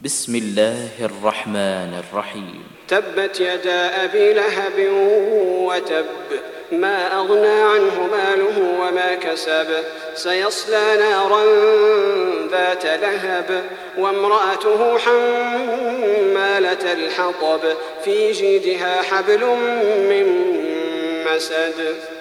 بسم الله الرحمن الرحيم. تبت يدا أبي لهب وتب، ما أغنى عنه ماله وما كسب، سيصلى نارا ذات لهب وامرأته حمالة الحطب في جيدها حبل من مسد.